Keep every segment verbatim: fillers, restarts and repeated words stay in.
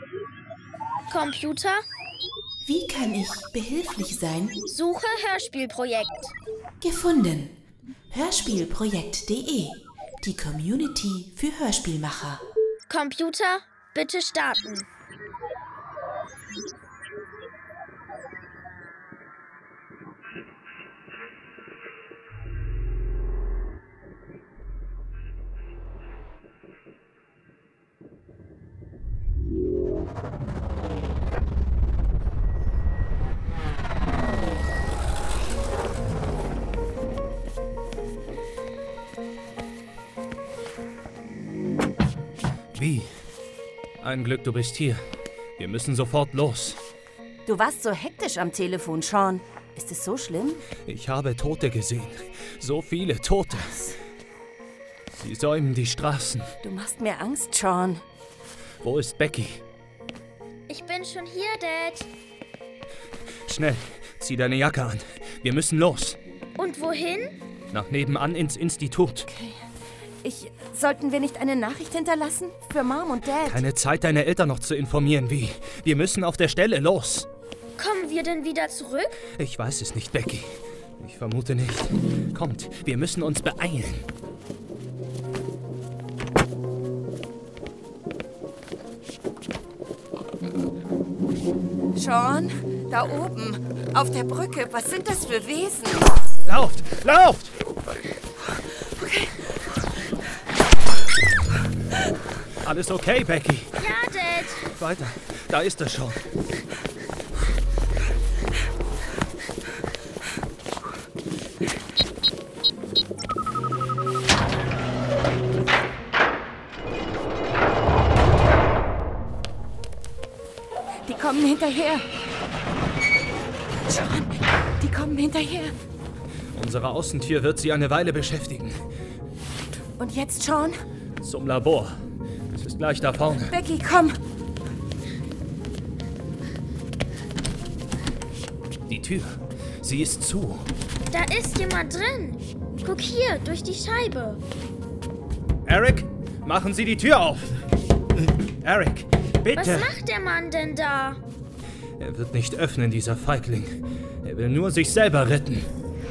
Computer? Wie kann ich behilflich sein? Suche Hörspielprojekt. Gefunden. Hörspielprojekt punkt de. Die Community für Hörspielmacher. Computer, bitte starten. Wie? Ein Glück, du bist hier. Wir müssen sofort los. Du warst so hektisch am Telefon, Sean. Ist es so schlimm? Ich habe Tote gesehen. So viele Tote. Sie säumen die Straßen. Du machst mir Angst, Sean. Wo ist Becky? Ich bin schon hier, Dad. Schnell, zieh deine Jacke an. Wir müssen los. Und wohin? Nach nebenan ins Institut. Okay. Ich... Sollten wir nicht eine Nachricht hinterlassen? Für Mom und Dad? Keine Zeit, deine Eltern noch zu informieren. Wie? Wir müssen auf der Stelle los. Kommen wir denn wieder zurück? Ich weiß es nicht, Becky. Ich vermute nicht. Kommt, wir müssen uns beeilen. Sean, da oben, auf der Brücke. Was sind das für Wesen? Lauft! Lauft! Okay. Alles okay, Becky? Ja, Dad. Weiter. Da ist er schon. Die kommen hinterher. Sean, die kommen hinterher. Unsere Außentür wird sie eine Weile beschäftigen. Und jetzt, Sean? Zum Labor. Es ist gleich da vorne. Becky, komm. Die Tür. Sie ist zu. Da ist jemand drin. Guck hier, durch die Scheibe. Eric, machen Sie die Tür auf. Eric, bitte. Was macht der Mann denn da? Er wird nicht öffnen, dieser Feigling. Er will nur sich selber retten.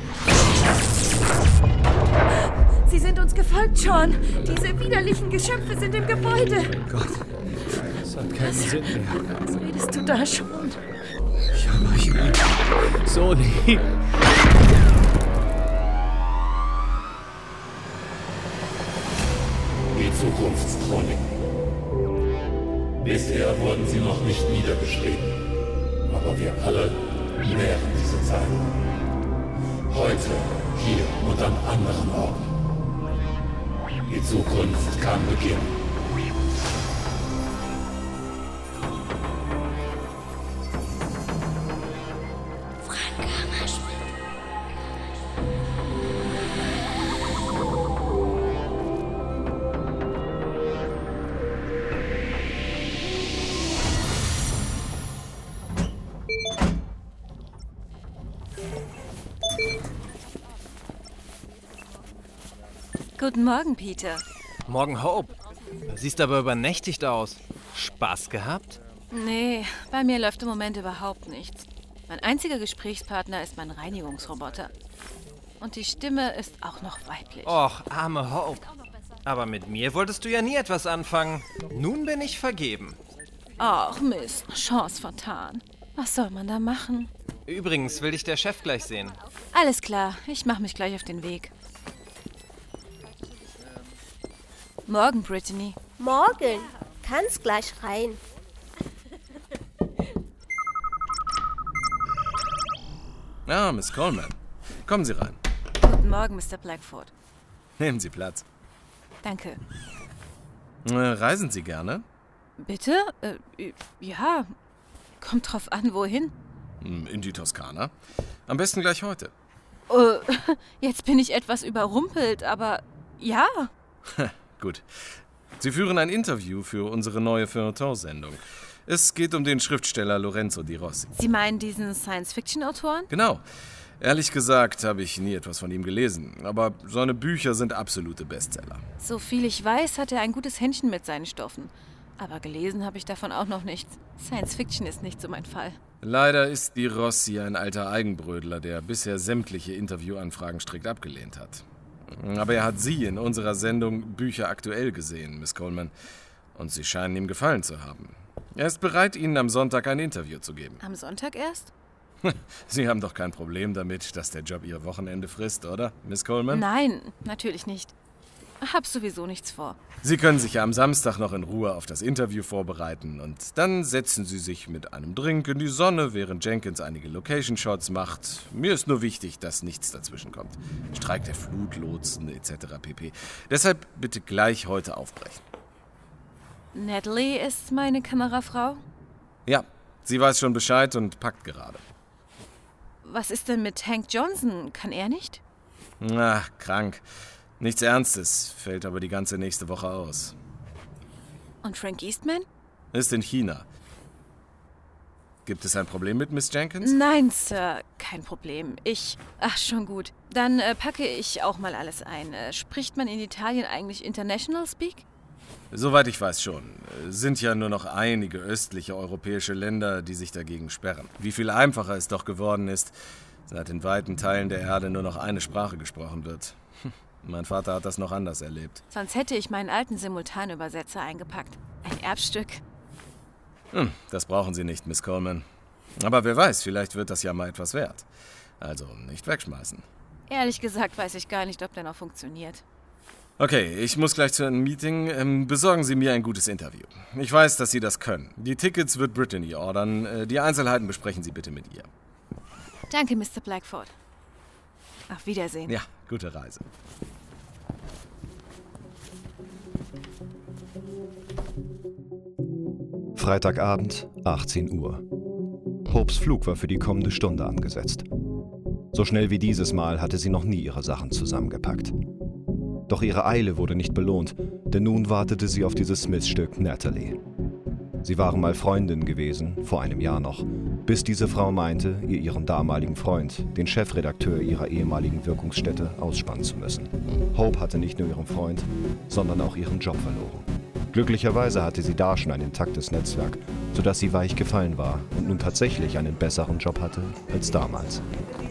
Sie sind uns gefolgt, Sean. Diese widerlichen Geschöpfe sind im Gebäude. Oh Gott, das hat keinen Sinn mehr. Was redest du da, Sean? Ich habe euch lieb. So lieb. Die Zukunftschronik. Bisher wurden sie noch nicht niedergeschrieben. Aber wir alle nähren diese Zeit. Heute, hier und an anderen Orten. Die Zukunft kann beginnen. Frank Hammerschmidt. Guten Morgen, Peter. Morgen, Hope. Du siehst aber übernächtigt aus. Spaß gehabt? Nee, bei mir läuft im Moment überhaupt nichts. Mein einziger Gesprächspartner ist mein Reinigungsroboter. Und die Stimme ist auch noch weiblich. Och, arme Hope. Aber mit mir wolltest du ja nie etwas anfangen. Nun bin ich vergeben. Ach Mist, Chance vertan. Was soll man da machen? Übrigens will dich der Chef gleich sehen. Alles klar, ich mache mich gleich auf den Weg. Morgen, Brittany. Morgen. Kannst gleich rein. Ah, Miss Coleman. Kommen Sie rein. Guten Morgen, Mister Blackford. Nehmen Sie Platz. Danke. Äh, reisen Sie gerne? Bitte? Äh, ja. Kommt drauf an, wohin? In die Toskana. Am besten gleich heute. Äh, jetzt bin ich etwas überrumpelt, aber ja. Gut. Sie führen ein Interview für unsere neue Feuilleton-Sendung. Es geht um den Schriftsteller Lorenzo Di Rossi. Sie meinen diesen Science-Fiction-Autoren? Genau. Ehrlich gesagt habe ich nie etwas von ihm gelesen, aber seine Bücher sind absolute Bestseller. So viel ich weiß, hat er ein gutes Händchen mit seinen Stoffen. Aber gelesen habe ich davon auch noch nichts. Science Fiction ist nicht so mein Fall. Leider ist die Rossi ein alter Eigenbrödler, der bisher sämtliche Interviewanfragen strikt abgelehnt hat. Aber er hat Sie in unserer Sendung Bücher aktuell gesehen, Miss Coleman. Und Sie scheinen ihm gefallen zu haben. Er ist bereit, Ihnen am Sonntag ein Interview zu geben. Am Sonntag erst? Sie haben doch kein Problem damit, dass der Job Ihr Wochenende frisst, oder, Miss Coleman? Nein, natürlich nicht. Hab sowieso nichts vor. Sie können sich ja am Samstag noch in Ruhe auf das Interview vorbereiten und dann setzen Sie sich mit einem Drink in die Sonne, während Jenkins einige Location-Shots macht. Mir ist nur wichtig, dass nichts dazwischen kommt. Streik der Flutlotsen et cetera pp. Deshalb bitte gleich heute aufbrechen. Natalie ist meine Kamerafrau? Ja, sie weiß schon Bescheid und packt gerade. Was ist denn mit Hank Johnson? Kann er nicht? Ach, krank. Nichts Ernstes, fällt aber die ganze nächste Woche aus. Und Frank Eastman? Ist in China. Gibt es ein Problem mit Miss Jenkins? Nein, Sir, kein Problem. Ich... Ach, schon gut. Dann äh, packe ich auch mal alles ein. Äh, spricht man in Italien eigentlich International Speak? Soweit ich weiß schon. Es sind ja nur noch einige östliche europäische Länder, die sich dagegen sperren. Wie viel einfacher es doch geworden ist, seit in weiten Teilen der Erde nur noch eine Sprache gesprochen wird. Mein Vater hat das noch anders erlebt. Sonst hätte ich meinen alten Simultanübersetzer eingepackt. Ein Erbstück. Hm, das brauchen Sie nicht, Miss Coleman. Aber wer weiß, vielleicht wird das ja mal etwas wert. Also nicht wegschmeißen. Ehrlich gesagt weiß ich gar nicht, ob der noch funktioniert. Okay, ich muss gleich zu einem Meeting. Ähm, besorgen Sie mir ein gutes Interview. Ich weiß, dass Sie das können. Die Tickets wird Brittany ordern. Die Einzelheiten besprechen Sie bitte mit ihr. Danke, Mister Blackford. Auf Wiedersehen. Ja, gute Reise. Freitagabend, achtzehn Uhr. Hopes Flug war für die kommende Stunde angesetzt. So schnell wie dieses Mal hatte sie noch nie ihre Sachen zusammengepackt. Doch ihre Eile wurde nicht belohnt, denn nun wartete sie auf dieses Smith-Stück Natalie. Sie waren mal Freundinnen gewesen, vor einem Jahr noch, bis diese Frau meinte, ihr ihren damaligen Freund, den Chefredakteur ihrer ehemaligen Wirkungsstätte, ausspannen zu müssen. Hope hatte nicht nur ihren Freund, sondern auch ihren Job verloren. Glücklicherweise hatte sie da schon ein intaktes Netzwerk, sodass sie weich gefallen war und nun tatsächlich einen besseren Job hatte als damals.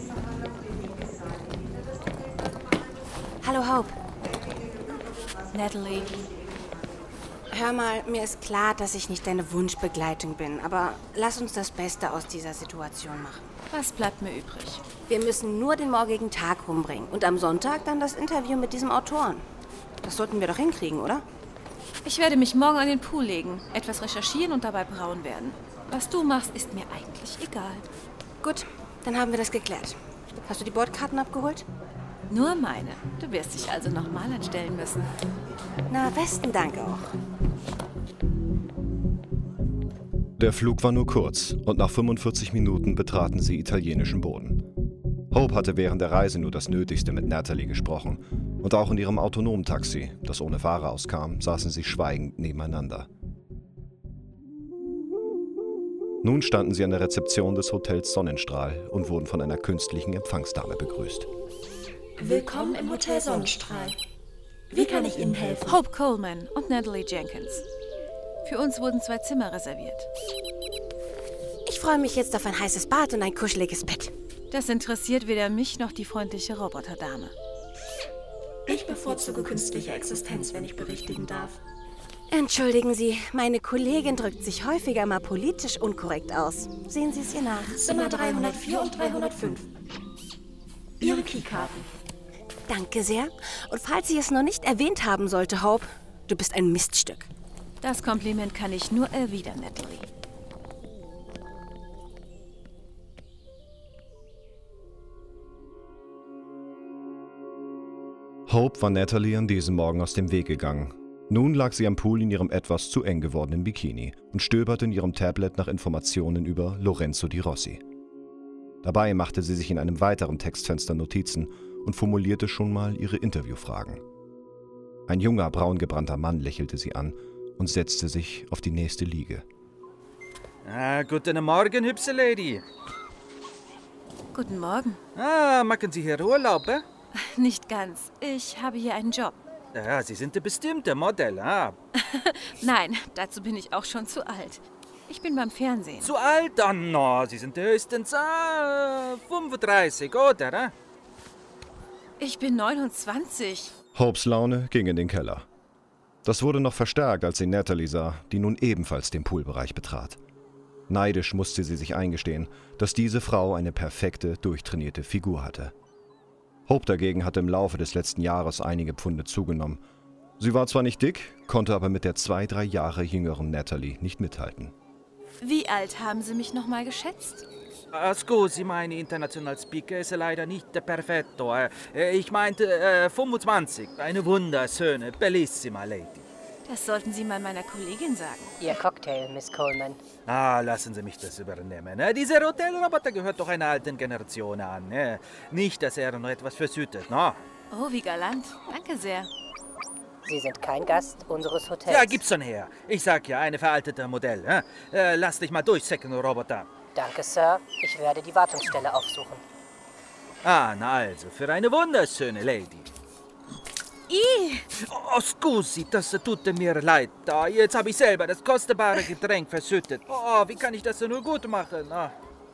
Hallo Hope. Natalie. Hör mal, mir ist klar, dass ich nicht deine Wunschbegleitung bin, aber lass uns das Beste aus dieser Situation machen. Was bleibt mir übrig? Wir müssen nur den morgigen Tag rumbringen und am Sonntag dann das Interview mit diesem Autoren. Das sollten wir doch hinkriegen, oder? Ich werde mich morgen an den Pool legen, etwas recherchieren und dabei braun werden. Was du machst, ist mir eigentlich egal. Gut, dann haben wir das geklärt. Hast du die Bordkarten abgeholt? Nur meine. Du wirst dich also nochmal anstellen müssen. Na, besten Dank auch. Der Flug war nur kurz und nach fünfundvierzig Minuten betraten sie italienischen Boden. Hope hatte während der Reise nur das Nötigste mit Natalie gesprochen und auch in ihrem autonomen Taxi, das ohne Fahrer auskam, saßen sie schweigend nebeneinander. Nun standen sie an der Rezeption des Hotels Sonnenstrahl und wurden von einer künstlichen Empfangsdame begrüßt. Willkommen im Hotel Sonnenstrahl. Wie kann ich Ihnen helfen? Hope Coleman und Natalie Jenkins. Für uns wurden zwei Zimmer reserviert. Ich freue mich jetzt auf ein heißes Bad und ein kuscheliges Bett. Das interessiert weder mich noch die freundliche Roboterdame. Ich bevorzuge künstliche Existenz, wenn ich berichtigen darf. Entschuldigen Sie, meine Kollegin drückt sich häufiger mal politisch unkorrekt aus. Sehen Sie es ihr nach. Zimmer dreihundertvier und dreihundertfünf. Ihre Keykarten. Danke sehr. Und falls ich es noch nicht erwähnt haben sollte, Hope, du bist ein Miststück. Das Kompliment kann ich nur erwidern, Natalie. Hope war Natalie an diesem Morgen aus dem Weg gegangen. Nun lag sie am Pool in ihrem etwas zu eng gewordenen Bikini und stöberte in ihrem Tablet nach Informationen über Lorenzo Di Rossi. Dabei machte sie sich in einem weiteren Textfenster Notizen und formulierte schon mal ihre Interviewfragen. Ein junger, braungebrannter Mann lächelte sie an und setzte sich auf die nächste Liege. Ah, guten Morgen, hübsche Lady. Guten Morgen. Ah, machen Sie hier Urlaub, eh? Nicht ganz. Ich habe hier einen Job. Ja, Sie sind der bestimmte Modell, ah. Nein, dazu bin ich auch schon zu alt. Ich bin beim Fernsehen. Zu alt? Oh no, Sie sind höchstens äh, fünfunddreißig, oder? Äh? Ich bin neunundzwanzig. Hopes Laune ging in den Keller. Das wurde noch verstärkt, als sie Natalie sah, die nun ebenfalls den Poolbereich betrat. Neidisch musste sie sich eingestehen, dass diese Frau eine perfekte, durchtrainierte Figur hatte. Hope dagegen hatte im Laufe des letzten Jahres einige Pfunde zugenommen. Sie war zwar nicht dick, konnte aber mit der zwei, drei Jahre jüngeren Natalie nicht mithalten. Wie alt haben Sie mich nochmal geschätzt? Uh, scusi, mein international Speaker ist leider nicht perfetto. Uh, ich meinte uh, fünfundzwanzig. Eine wunderschöne, bellissima Lady. Das sollten Sie mal meiner Kollegin sagen. Ihr Cocktail, Miss Coleman. Ah, lassen Sie mich das übernehmen. Dieser Hotelroboter gehört doch einer alten Generation an. Nicht, dass er noch etwas versüttet, no? Oh, wie galant. Danke sehr. Sie sind kein Gast unseres Hotels. Ja, gib's schon her. Ich sag ja, eine veraltete Modell. Äh, lass dich mal durchchecken, Roboter. Danke, Sir. Ich werde die Wartungsstelle aufsuchen. Ah, na also, für eine wunderschöne Lady. I. Oh, scusi, das tut mir leid. Oh, jetzt habe ich selber das kostbare Getränk verschüttet. Oh, wie kann ich das nur gut machen? Oh.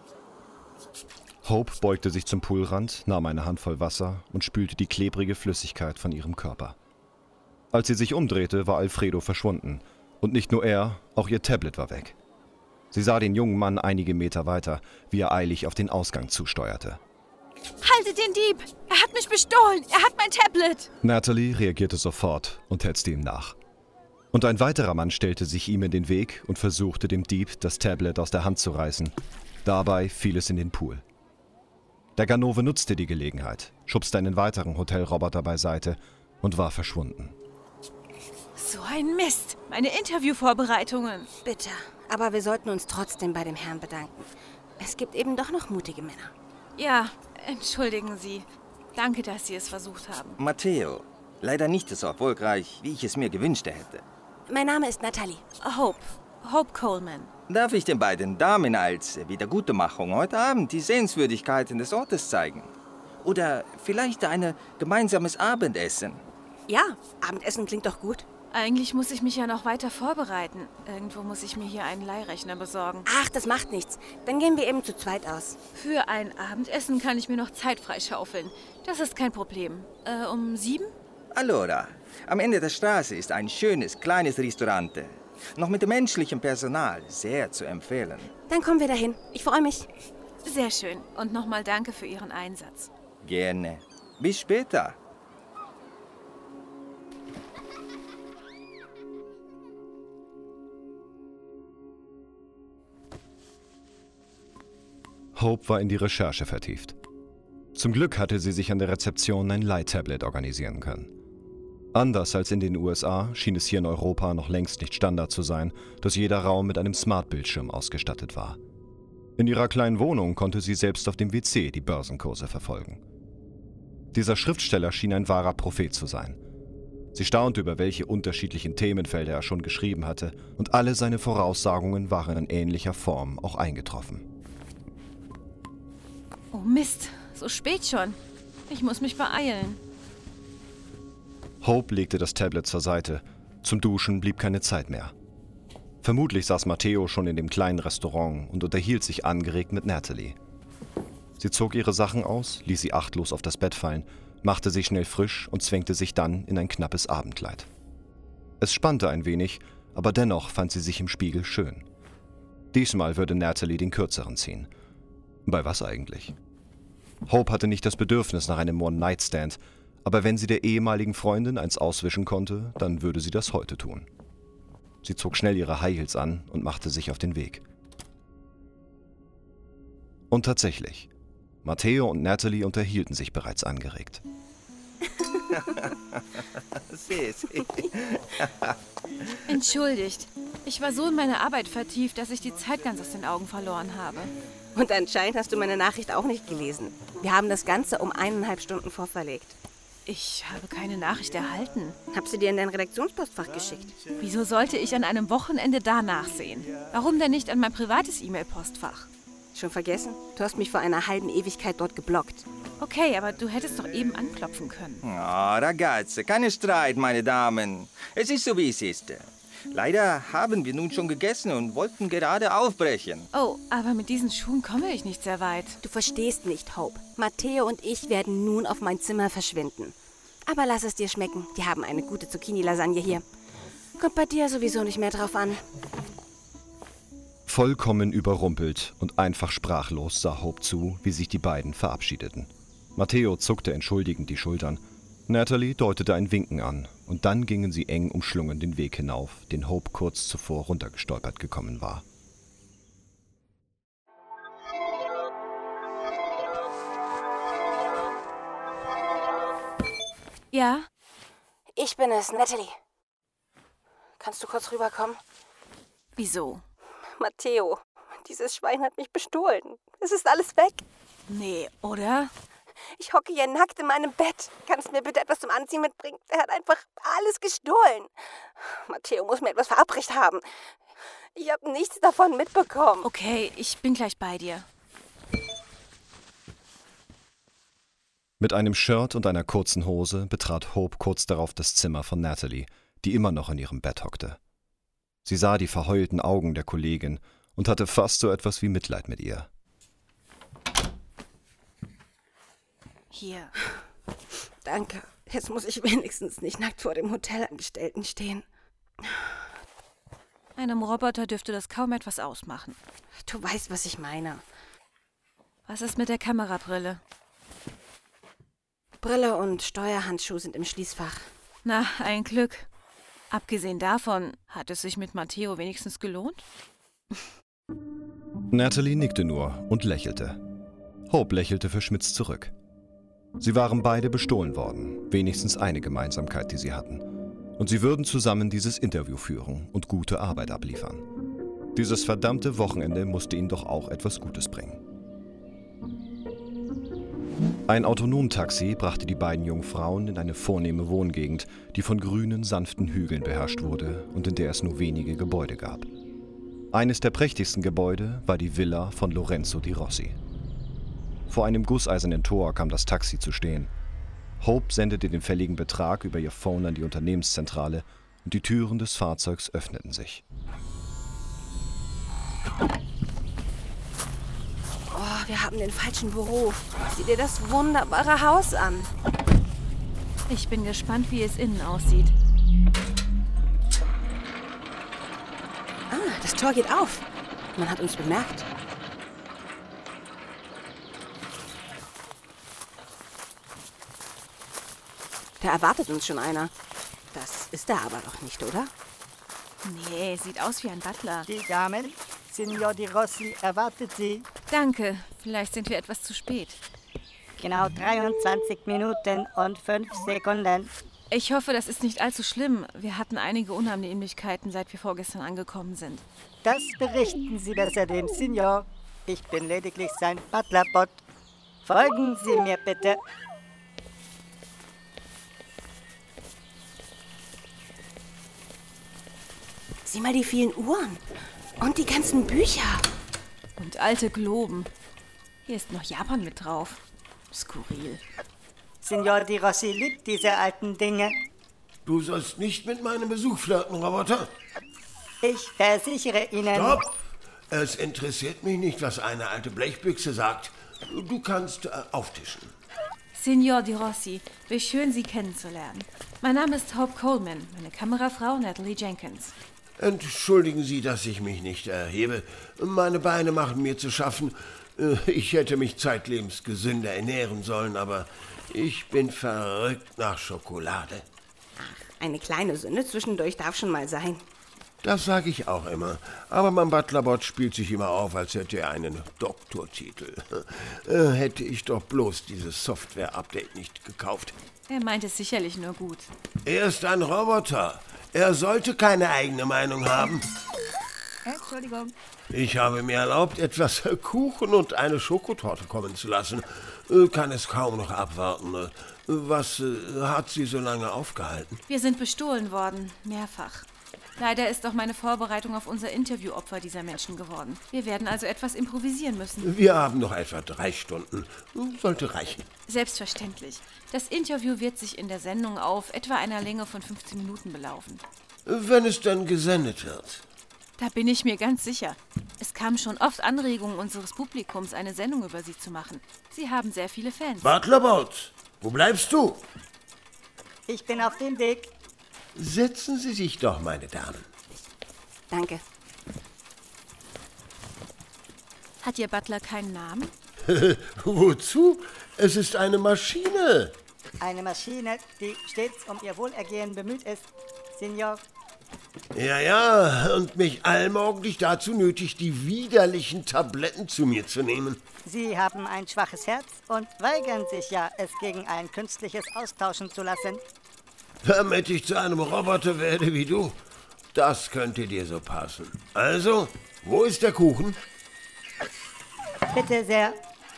Hope beugte sich zum Poolrand, nahm eine Handvoll Wasser und spülte die klebrige Flüssigkeit von ihrem Körper. Als sie sich umdrehte, war Alfredo verschwunden. Und nicht nur er, auch ihr Tablet war weg. Sie sah den jungen Mann einige Meter weiter, wie er eilig auf den Ausgang zusteuerte. Haltet den Dieb! Er hat mich bestohlen! Er hat mein Tablet! Natalie reagierte sofort und hetzte ihm nach. Und ein weiterer Mann stellte sich ihm in den Weg und versuchte dem Dieb das Tablet aus der Hand zu reißen. Dabei fiel es in den Pool. Der Ganove nutzte die Gelegenheit, schubste einen weiteren Hotelroboter beiseite und war verschwunden. So ein Mist! Meine Interviewvorbereitungen! Bitte, aber wir sollten uns trotzdem bei dem Herrn bedanken. Es gibt eben doch noch mutige Männer. Ja, entschuldigen Sie. Danke, dass Sie es versucht haben. Matteo, leider nicht so erfolgreich, wie ich es mir gewünscht hätte. Mein Name ist Natalie. Hope. Hope Coleman. Darf ich den beiden Damen als Wiedergutmachung heute Abend die Sehenswürdigkeiten des Ortes zeigen? Oder vielleicht ein gemeinsames Abendessen? Ja, Abendessen klingt doch gut. Eigentlich muss ich mich ja noch weiter vorbereiten. Irgendwo muss ich mir hier einen Leihrechner besorgen. Ach, das macht nichts. Dann gehen wir eben zu zweit aus. Für ein Abendessen kann ich mir noch Zeit freischaufeln. Das ist kein Problem. Äh, um sieben? Allora, am Ende der Straße ist ein schönes, kleines Restaurant. Noch mit menschlichem Personal. Sehr zu empfehlen. Dann kommen wir dahin. Ich freue mich. Sehr schön. Und nochmal danke für Ihren Einsatz. Gerne. Bis später. Hope war in die Recherche vertieft. Zum Glück hatte sie sich an der Rezeption ein Leihtablet organisieren können. Anders als in den U S A schien es hier in Europa noch längst nicht Standard zu sein, dass jeder Raum mit einem Smart-Bildschirm ausgestattet war. In ihrer kleinen Wohnung konnte sie selbst auf dem W C die Börsenkurse verfolgen. Dieser Schriftsteller schien ein wahrer Prophet zu sein. Sie staunte, über welche unterschiedlichen Themenfelder er schon geschrieben hatte, und alle seine Voraussagungen waren in ähnlicher Form auch eingetroffen. Oh Mist, so spät schon. Ich muss mich beeilen. Hope legte das Tablet zur Seite. Zum Duschen blieb keine Zeit mehr. Vermutlich saß Matteo schon in dem kleinen Restaurant und unterhielt sich angeregt mit Natalie. Sie zog ihre Sachen aus, ließ sie achtlos auf das Bett fallen, machte sich schnell frisch und zwängte sich dann in ein knappes Abendkleid. Es spannte ein wenig, aber dennoch fand sie sich im Spiegel schön. Diesmal würde Natalie den kürzeren ziehen. Bei was eigentlich? Hope hatte nicht das Bedürfnis nach einem One-Night-Stand, aber wenn sie der ehemaligen Freundin eins auswischen konnte, dann würde sie das heute tun. Sie zog schnell ihre High Heels an und machte sich auf den Weg. Und tatsächlich, Matteo und Natalie unterhielten sich bereits angeregt. Entschuldigt, ich war so in meine Arbeit vertieft, dass ich die Zeit ganz aus den Augen verloren habe. Und anscheinend hast du meine Nachricht auch nicht gelesen. Wir haben das Ganze um eineinhalb Stunden vorverlegt. Ich habe keine Nachricht erhalten. Hab sie dir in dein Redaktionspostfach geschickt. Wieso sollte ich an einem Wochenende da nachsehen? Warum denn nicht an mein privates E-Mail-Postfach? Schon vergessen? Du hast mich vor einer halben Ewigkeit dort geblockt. Okay, aber du hättest doch eben anklopfen können. Oh, ragazze, keine Streit, meine Damen. Es ist so, wie es ist. Leider haben wir nun schon gegessen und wollten gerade aufbrechen. Oh, aber mit diesen Schuhen komme ich nicht sehr weit. Du verstehst nicht, Hope. Matteo und ich werden nun auf mein Zimmer verschwinden. Aber lass es dir schmecken. Die haben eine gute Zucchini-Lasagne hier. Kommt bei dir sowieso nicht mehr drauf an. Vollkommen überrumpelt und einfach sprachlos sah Hope zu, wie sich die beiden verabschiedeten. Matteo zuckte entschuldigend die Schultern. Natalie deutete ein Winken an und dann gingen sie eng umschlungen den Weg hinauf, den Hope kurz zuvor runtergestolpert gekommen war. Ja? Ich bin es, Natalie. Kannst du kurz rüberkommen? Wieso? Matteo, dieses Schwein hat mich bestohlen. Es ist alles weg. Nee, oder? Ich hocke hier nackt in meinem Bett. Kannst du mir bitte etwas zum Anziehen mitbringen? Er hat einfach alles gestohlen. Matteo muss mir etwas verabreicht haben. Ich habe nichts davon mitbekommen. Okay, ich bin gleich bei dir. Mit einem Shirt und einer kurzen Hose betrat Hope kurz darauf das Zimmer von Natalie, die immer noch in ihrem Bett hockte. Sie sah die verheulten Augen der Kollegin und hatte fast so etwas wie Mitleid mit ihr. Hier. Danke. Jetzt muss ich wenigstens nicht nackt vor dem Hotelangestellten stehen. Einem Roboter dürfte das kaum etwas ausmachen. Du weißt, was ich meine. Was ist mit der Kamerabrille? Brille und Steuerhandschuh sind im Schließfach. Na, ein Glück. Abgesehen davon, hat es sich mit Matteo wenigstens gelohnt? Natalie nickte nur und lächelte. Hope lächelte verschmitzt zurück. Sie waren beide bestohlen worden, wenigstens eine Gemeinsamkeit, die sie hatten. Und sie würden zusammen dieses Interview führen und gute Arbeit abliefern. Dieses verdammte Wochenende musste ihnen doch auch etwas Gutes bringen. Ein Autonomtaxi brachte die beiden jungen Frauen in eine vornehme Wohngegend, die von grünen, sanften Hügeln beherrscht wurde und in der es nur wenige Gebäude gab. Eines der prächtigsten Gebäude war die Villa von Lorenzo Di Rossi. Vor einem gusseisernen Tor kam das Taxi zu stehen. Hope sendete den fälligen Betrag über ihr Phone an die Unternehmenszentrale und die Türen des Fahrzeugs öffneten sich. Oh, wir haben den falschen Beruf. Sieh dir das wunderbare Haus an. Ich bin gespannt, wie es innen aussieht. Ah, das Tor geht auf. Man hat uns bemerkt. Da erwartet uns schon einer. Das ist er aber doch nicht, oder? Nee, sieht aus wie ein Butler. Die Damen, Signor Di Rossi erwartet Sie. Danke, vielleicht sind wir etwas zu spät. Genau dreiundzwanzig Minuten und fünf Sekunden. Ich hoffe, das ist nicht allzu schlimm. Wir hatten einige Unannehmlichkeiten, seit wir vorgestern angekommen sind. Das berichten Sie besser dem Signor. Ich bin lediglich sein Butlerbot. Folgen Sie mir bitte. Sieh mal die vielen Uhren und die ganzen Bücher. Und alte Globen. Hier ist noch Japan mit drauf. Skurril. Signor Di Rossi liebt diese alten Dinge. Du sollst nicht mit meinem Besuch flirten, Roboter. Ich versichere Ihnen... Stopp! Es interessiert mich nicht, was eine alte Blechbüchse sagt. Du kannst äh, auftischen. Signor Di Rossi, wie schön, Sie kennenzulernen. Mein Name ist Hope Coleman, meine Kamerafrau Natalie Jenkins. Entschuldigen Sie, dass ich mich nicht erhebe. Meine Beine machen mir zu schaffen. Ich hätte mich zeitlebens gesünder ernähren sollen, aber ich bin verrückt nach Schokolade. Ach, eine kleine Sünde zwischendurch darf schon mal sein. Das sage ich auch immer. Aber mein Butlerbot spielt sich immer auf, als hätte er einen Doktortitel. Hätte ich doch bloß dieses Software-Update nicht gekauft. Er meint es sicherlich nur gut. Er ist ein Roboter. Er sollte keine eigene Meinung haben. Entschuldigung. Ich habe mir erlaubt, etwas Kuchen und eine Schokotorte kommen zu lassen. Kann es kaum noch abwarten. Was hat Sie so lange aufgehalten? Wir sind bestohlen worden, mehrfach. Leider ist auch meine Vorbereitung auf unser Interview Opfer dieser Menschen geworden. Wir werden also etwas improvisieren müssen. Wir haben noch etwa drei Stunden. Sollte reichen. Selbstverständlich. Das Interview wird sich in der Sendung auf etwa einer Länge von fünfzehn Minuten belaufen. Wenn es dann gesendet wird. Da bin ich mir ganz sicher. Es kamen schon oft Anregungen unseres Publikums, eine Sendung über Sie zu machen. Sie haben sehr viele Fans. Butlerbot, wo bleibst du? Ich bin auf dem Weg. Setzen Sie sich doch, meine Damen. Danke. Hat Ihr Butler keinen Namen? Wozu? Es ist eine Maschine. Eine Maschine, die stets um ihr Wohlergehen bemüht ist, Signor. Ja, ja, und mich allmorgendlich dazu nötigt, die widerlichen Tabletten zu mir zu nehmen. Sie haben ein schwaches Herz und weigern sich ja, es gegen ein künstliches austauschen zu lassen. Damit ich zu einem Roboter werde wie du. Das könnte dir so passen. Also, wo ist der Kuchen? Bitte sehr.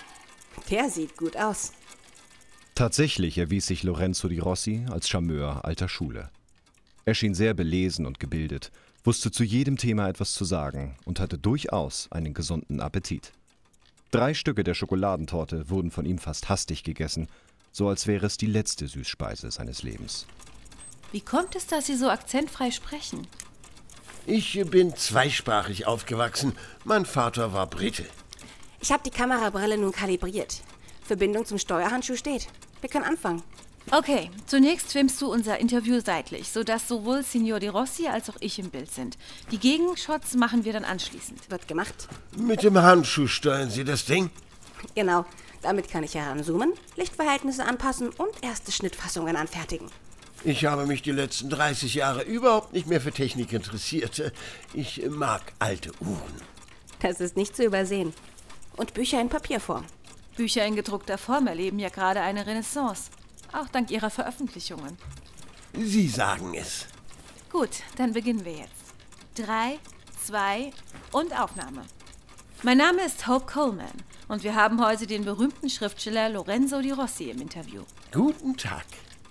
Der sieht gut aus. Tatsächlich erwies sich Lorenzo di Rossi als Charmeur alter Schule. Er schien sehr belesen und gebildet, wusste zu jedem Thema etwas zu sagen und hatte durchaus einen gesunden Appetit. Drei Stücke der Schokoladentorte wurden von ihm fast hastig gegessen, so als wäre es die letzte Süßspeise seines Lebens. Wie kommt es, dass Sie so akzentfrei sprechen? Ich bin zweisprachig aufgewachsen. Mein Vater war Brite. Ich habe die Kamerabrille nun kalibriert. Verbindung zum Steuerhandschuh steht. Wir können anfangen. Okay, zunächst filmst du unser Interview seitlich, sodass sowohl Signor di Rossi als auch ich im Bild sind. Die Gegenshots machen wir dann anschließend. Wird gemacht. Mit dem Handschuh steuern Sie das Ding? Genau. Damit kann ich heranzoomen, Lichtverhältnisse anpassen und erste Schnittfassungen anfertigen. Ich habe mich die letzten dreißig Jahre überhaupt nicht mehr für Technik interessiert. Ich mag alte Uhren. Das ist nicht zu übersehen. Und Bücher in Papierform. Bücher in gedruckter Form erleben ja gerade eine Renaissance. Auch dank ihrer Veröffentlichungen. Sie sagen es. Gut, dann beginnen wir jetzt. Drei, zwei und Aufnahme. Mein Name ist Hope Coleman und wir haben heute den berühmten Schriftsteller Lorenzo di Rossi im Interview. Guten Tag.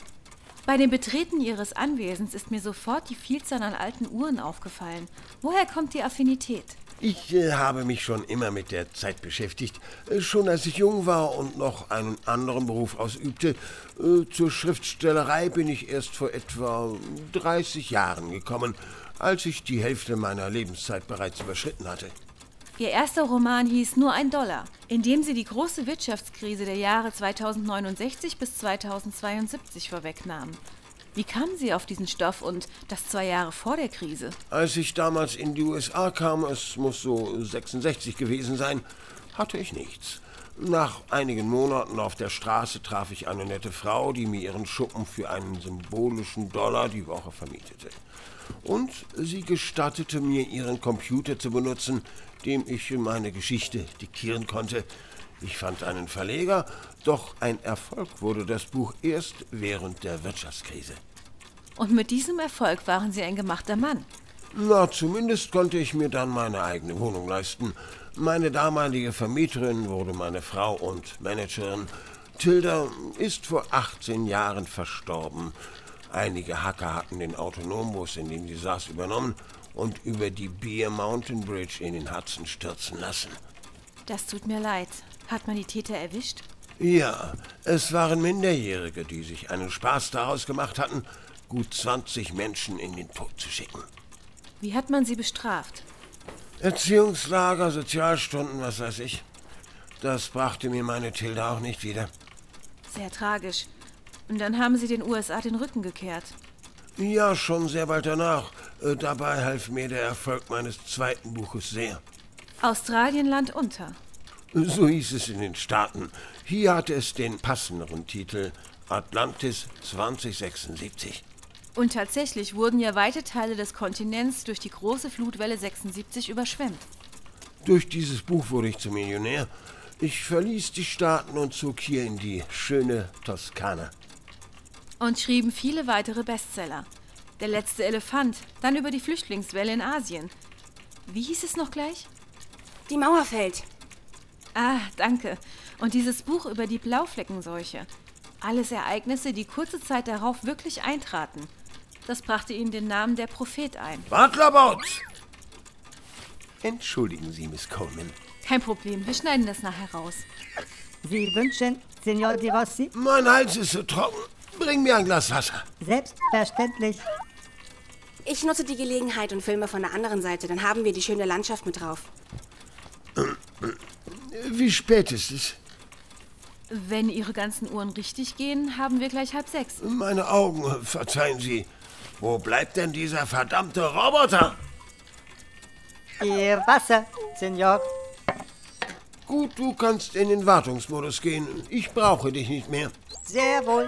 Bei dem Betreten Ihres Anwesens ist mir sofort die Vielzahl an alten Uhren aufgefallen. Woher kommt die Affinität? Ich äh, habe mich schon immer mit der Zeit beschäftigt. Äh, schon als ich jung war und noch einen anderen Beruf ausübte. Äh, zur Schriftstellerei bin ich erst vor etwa dreißig Jahren gekommen, als ich die Hälfte meiner Lebenszeit bereits überschritten hatte. Ihr erster Roman hieß Nur ein Dollar, in dem Sie die große Wirtschaftskrise der Jahre zweitausendneunundsechzig bis zweitausendzweiundsiebzig vorwegnahmen. Wie kamen Sie auf diesen Stoff und das zwei Jahre vor der Krise? Als ich damals in die U S A kam, es muss so sechsundsechzig gewesen sein, hatte ich nichts. Nach einigen Monaten auf der Straße traf ich eine nette Frau, die mir ihren Schuppen für einen symbolischen Dollar die Woche vermietete. Und sie gestattete mir, ihren Computer zu benutzen, dem ich meine Geschichte diktieren konnte. Ich fand einen Verleger, doch ein Erfolg wurde das Buch erst während der Wirtschaftskrise. Und mit diesem Erfolg waren Sie ein gemachter Mann? Na, zumindest konnte ich mir dann meine eigene Wohnung leisten. Meine damalige Vermieterin wurde meine Frau und Managerin. Tilda ist vor achtzehn Jahren verstorben. Einige Hacker hatten den Autonombus, in dem sie saß, übernommen und über die Bear Mountain Bridge in den Hudson stürzen lassen. Das tut mir leid. Hat man die Täter erwischt? Ja, es waren Minderjährige, die sich einen Spaß daraus gemacht hatten, gut zwanzig Menschen in den Tod zu schicken. Wie hat man sie bestraft? Erziehungslager, Sozialstunden, was weiß ich. Das brachte mir meine Tilda auch nicht wieder. Sehr tragisch. Und dann haben Sie den U S A den Rücken gekehrt. Ja, schon sehr bald danach. Äh, dabei half mir der Erfolg meines zweiten Buches sehr. Australien Land unter. So hieß es in den Staaten. Hier hatte es den passenderen Titel Atlantis zwanzig sechsundsiebzig. Und tatsächlich wurden ja weite Teile des Kontinents durch die große Flutwelle sechsundsiebzig überschwemmt. Durch dieses Buch wurde ich zum Millionär. Ich verließ die Staaten und zog hier in die schöne Toskana. Und schrieben viele weitere Bestseller. Der letzte Elefant, dann über die Flüchtlingswelle in Asien. Wie hieß es noch gleich? Die Mauer fällt. Ah, danke. Und dieses Buch über die Blaufleckenseuche. Alles Ereignisse, die kurze Zeit darauf wirklich eintraten. Das brachte Ihnen den Namen der Prophet ein. Butlerbot! Entschuldigen Sie, Miss Coleman. Kein Problem, wir schneiden das nachher raus. Sie wünschen, Signor Di Rossi? Mein Hals ist so trocken. Bring mir ein Glas Wasser. Selbstverständlich. Ich nutze die Gelegenheit und filme von der anderen Seite. Dann haben wir die schöne Landschaft mit drauf. Wie spät ist es? Wenn Ihre ganzen Uhren richtig gehen, haben wir gleich halb sechs. Meine Augen, verzeihen Sie. Wo bleibt denn dieser verdammte Roboter? Ihr Wasser, Signor. Gut, du kannst in den Wartungsmodus gehen. Ich brauche dich nicht mehr. Sehr wohl.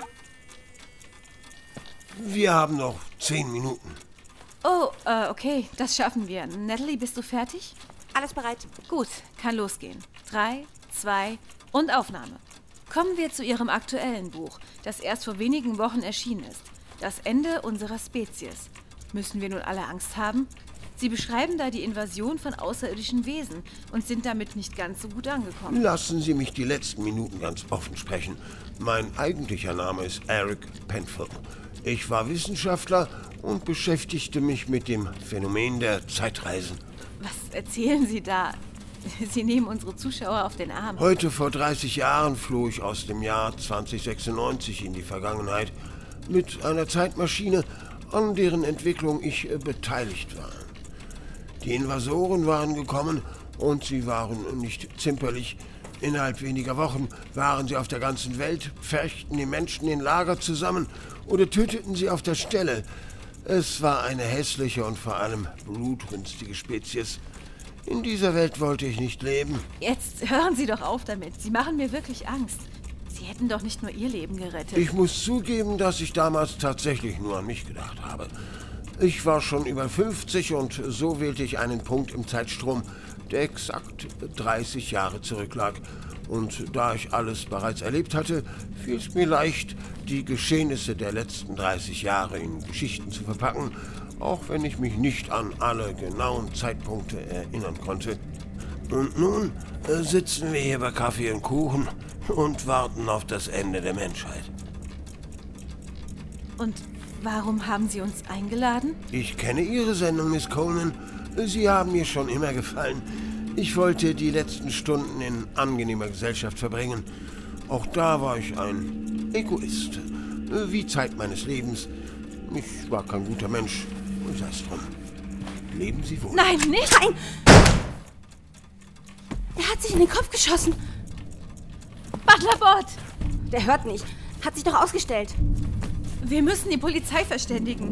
Wir haben noch zehn Minuten. Oh, äh, okay, das schaffen wir. Natalie, bist du fertig? Alles bereit. Gut, kann losgehen. Drei, zwei und Aufnahme. Kommen wir zu Ihrem aktuellen Buch, das erst vor wenigen Wochen erschienen ist. Das Ende unserer Spezies. Müssen wir nun alle Angst haben? Sie beschreiben da die Invasion von außerirdischen Wesen und sind damit nicht ganz so gut angekommen. Lassen Sie mich die letzten Minuten ganz offen sprechen. Mein eigentlicher Name ist Eric Penfield. Ich war Wissenschaftler und beschäftigte mich mit dem Phänomen der Zeitreisen. Was erzählen Sie da? Sie nehmen unsere Zuschauer auf den Arm. Heute vor dreißig Jahren floh ich aus dem Jahr zweitausendsechsundneunzig in die Vergangenheit mit einer Zeitmaschine, an deren Entwicklung ich äh, beteiligt war. Die Invasoren waren gekommen und sie waren nicht zimperlich. Innerhalb weniger Wochen waren sie auf der ganzen Welt, pferchten die Menschen in Lager zusammen oder töteten sie auf der Stelle. Es war eine hässliche und vor allem blutrünstige Spezies. In dieser Welt wollte ich nicht leben. Jetzt hören Sie doch auf damit. Sie machen mir wirklich Angst. Sie hätten doch nicht nur Ihr Leben gerettet. Ich muss zugeben, dass ich damals tatsächlich nur an mich gedacht habe. Ich war schon über fünfzig und so wählte ich einen Punkt im Zeitstrom, der exakt dreißig Jahre zurücklag. Und da ich alles bereits erlebt hatte, fiel es mir leicht, die Geschehnisse der letzten dreißig Jahre in Geschichten zu verpacken, auch wenn ich mich nicht an alle genauen Zeitpunkte erinnern konnte. Und nun äh, sitzen wir hier bei Kaffee und Kuchen und warten auf das Ende der Menschheit. Und warum haben Sie uns eingeladen? Ich kenne Ihre Sendung, Miss Coleman. Sie haben mir schon immer gefallen. Ich wollte die letzten Stunden in angenehmer Gesellschaft verbringen. Auch da war ich ein Egoist. Wie Zeit meines Lebens. Ich war kein guter Mensch. Und sei es drum. Leben Sie wohl. Nein, nicht! Nein! Er hat sich in den Kopf geschossen. Butlerbot! Der hört nicht. Hat sich doch ausgestellt. Wir müssen die Polizei verständigen.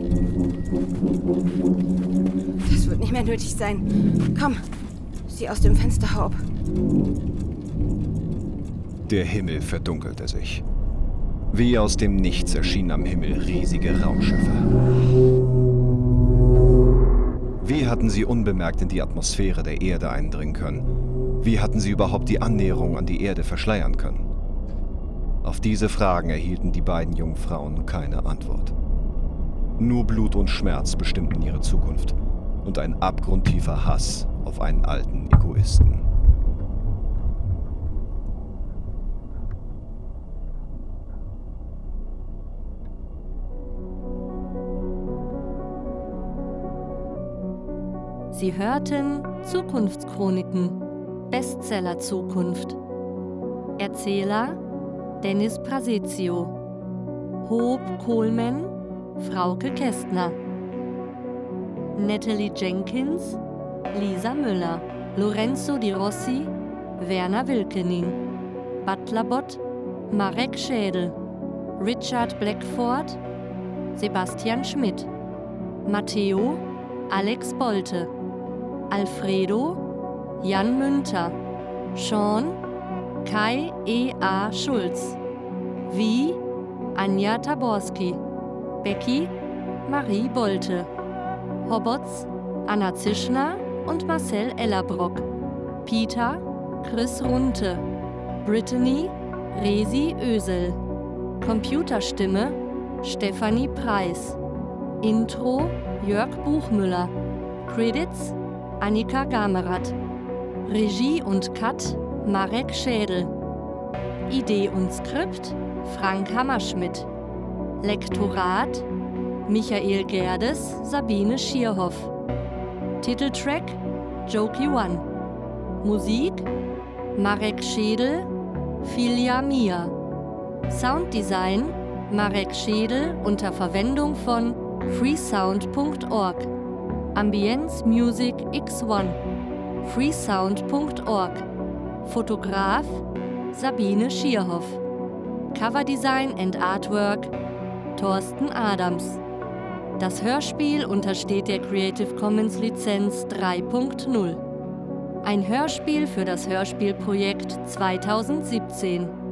Das wird nicht mehr nötig sein. Komm, sieh aus dem Fenster, Hope. Der Himmel verdunkelte sich. Wie aus dem Nichts erschienen am Himmel riesige Raumschiffe. Wie hatten sie unbemerkt in die Atmosphäre der Erde eindringen können? Wie hatten sie überhaupt die Annäherung an die Erde verschleiern können? Auf diese Fragen erhielten die beiden jungen Frauen keine Antwort. Nur Blut und Schmerz bestimmten ihre Zukunft und ein abgrundtiefer Hass auf einen alten Egoisten. Sie hörten Zukunftschroniken, Bestseller Zukunft. Erzähler Dennis Prasezio, Hope Coleman, Frauke Kästner, Natalie Jenkins, Lisa Müller, Lorenzo Di Rossi, Werner Wilkening, Butlerbot, Marek Schädel, Richard Blackford, Sebastian Schmidt, Matteo, Alex Bolte, Alfredo, Jan Münter, Sean, Kai E A Schulz, Wie, Anja Taborski, Becky, Marie Bolte, Hobbotz, Anna Zischner und Marcel Ellerbrock, Peter, Chris Runte, Brittany, Resi Ösel, Computerstimme, Stefanie Preis, Intro, Jörg Buchmüller, Credits, Annika Gamerath, Regie und Cut, Marek Schädel, Idee und Skript, Frank Hammerschmidt, Lektorat, Michael Gerdes, Sabine Schierhoff. Titeltrack Jokey One. Musik Marek Schedel, Filia Mia. Sounddesign Marek Schedel unter Verwendung von freesound punkt org. Ambience Music X eins. freesound punkt org. Fotograf Sabine Schierhoff. Coverdesign and Artwork Thorsten Adams. Das Hörspiel untersteht der Creative Commons Lizenz drei Punkt null. Ein Hörspiel für das Hörspielprojekt zweitausendsiebzehn.